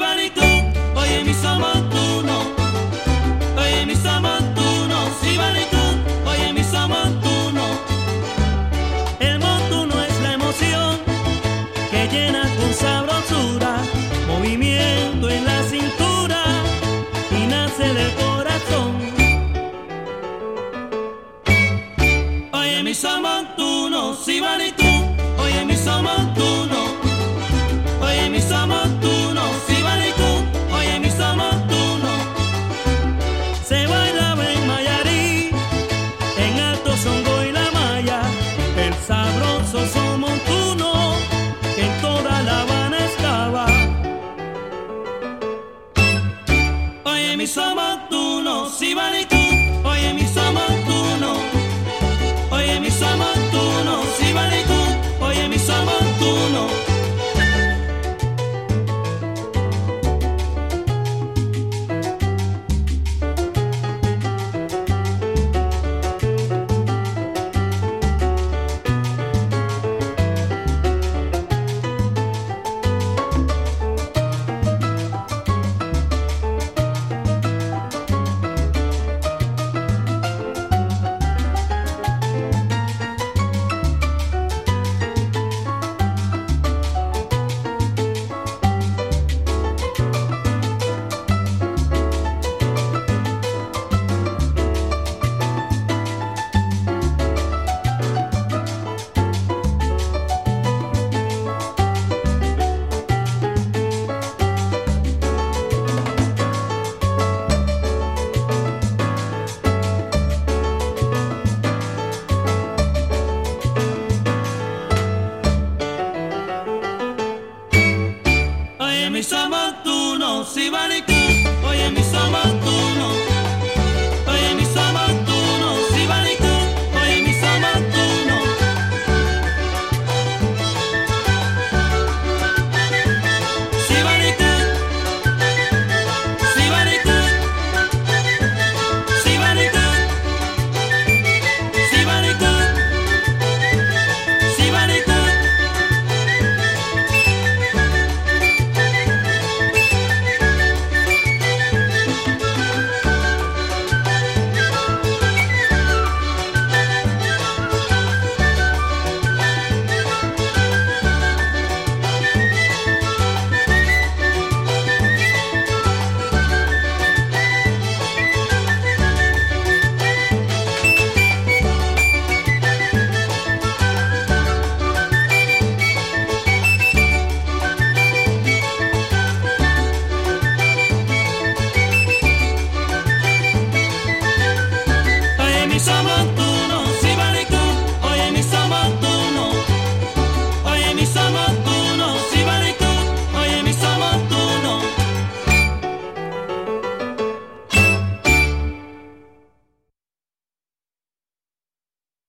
Sibaritu, oye mi samantuno, oye mi samantuno, Sibaritu, oye mi samantuno. El montuno es la emoción que llena con sabrosura, movimiento en la cintura y nace del corazón. Oye mi samantuno, Sibaritu, oye mi samantuno, oye mi samantuno, Sibaritu, oye mi samantuno. Se bailaba en Mayarí, en Alto Songo y La Maya, el sabroso son montuno que en toda La Habana estaba. Oye mi samantuno, Sibaritu, oye mi samantuno, oye mi samantuno, Sibaritu, oye mi samantuno. Oye mi samantuno, Sibaritu, oye mi samantuno, oye mi samantuno, Sibaritu, oye mi samantuno. Sibaritu, Sibaritu, Sibaritu, Sibaritu, Sibaritu. Someone